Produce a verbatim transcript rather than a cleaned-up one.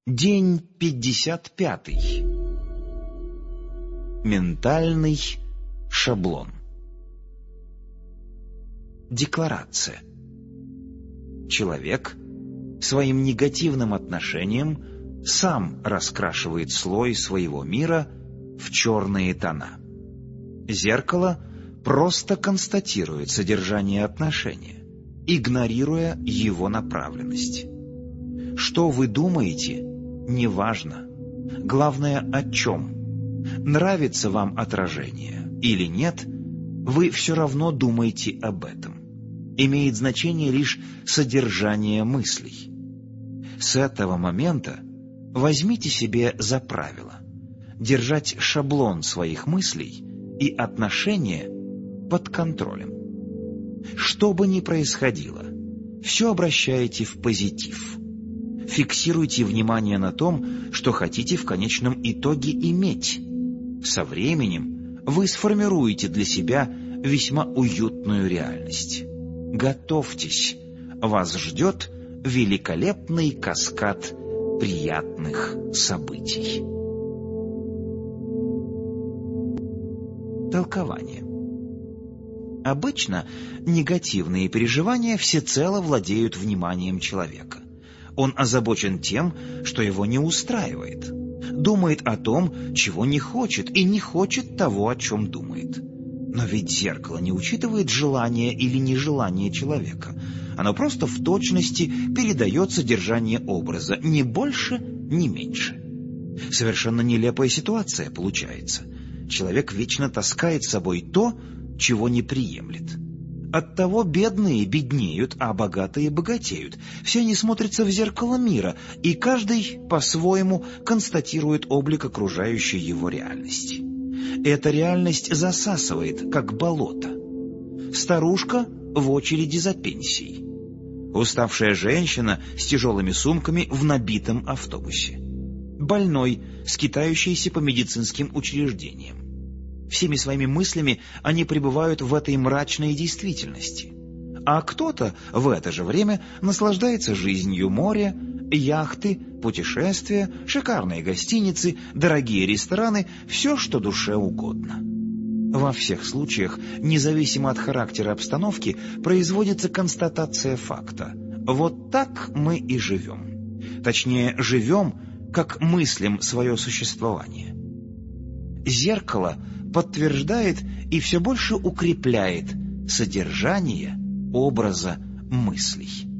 День пятьдесят пятый. Ментальный шаблон. Декларация. Человек своим негативным отношением сам раскрашивает слой своего мира в черные тона. Зеркало просто констатирует содержание отношения, игнорируя его направленность. Что вы думаете, неважно. Главное, о чем. Нравится вам отражение или нет, вы все равно думаете об этом. Имеет значение лишь содержание мыслей. С этого момента возьмите себе за правило держать шаблон своих мыслей и отношения под контролем. Что бы ни происходило, все обращаете в позитив. Фиксируйте внимание на том, что хотите в конечном итоге иметь. Со временем вы сформируете для себя весьма уютную реальность. Готовьтесь, вас ждет великолепный каскад приятных событий. Толкование. Обычно негативные переживания всецело владеют вниманием человека. Он озабочен тем, что его не устраивает. Думает о том, чего не хочет, и не хочет того, о чем думает. Но ведь зеркало не учитывает желание или нежелание человека. Оно просто в точности передает содержание образа, ни больше, ни меньше. Совершенно нелепая ситуация получается. Человек вечно таскает с собой то, чего не приемлет. Оттого бедные беднеют, а богатые богатеют. Все они смотрятся в зеркало мира, и каждый по-своему констатирует облик окружающей его реальности. Эта реальность засасывает, как болото. Старушка в очереди за пенсией. Уставшая женщина с тяжелыми сумками в набитом автобусе. Больной, скитающийся по медицинским учреждениям. Всеми своими мыслями они пребывают в этой мрачной действительности. А кто-то в это же время наслаждается жизнью моря, яхты, путешествия, шикарные гостиницы, дорогие рестораны, все, что душе угодно. Во всех случаях, независимо от характера обстановки, производится констатация факта. Вот так мы и живем. Точнее, живем, как мыслим свое существование. Зеркало подтверждает и все больше укрепляет содержание образа мыслей.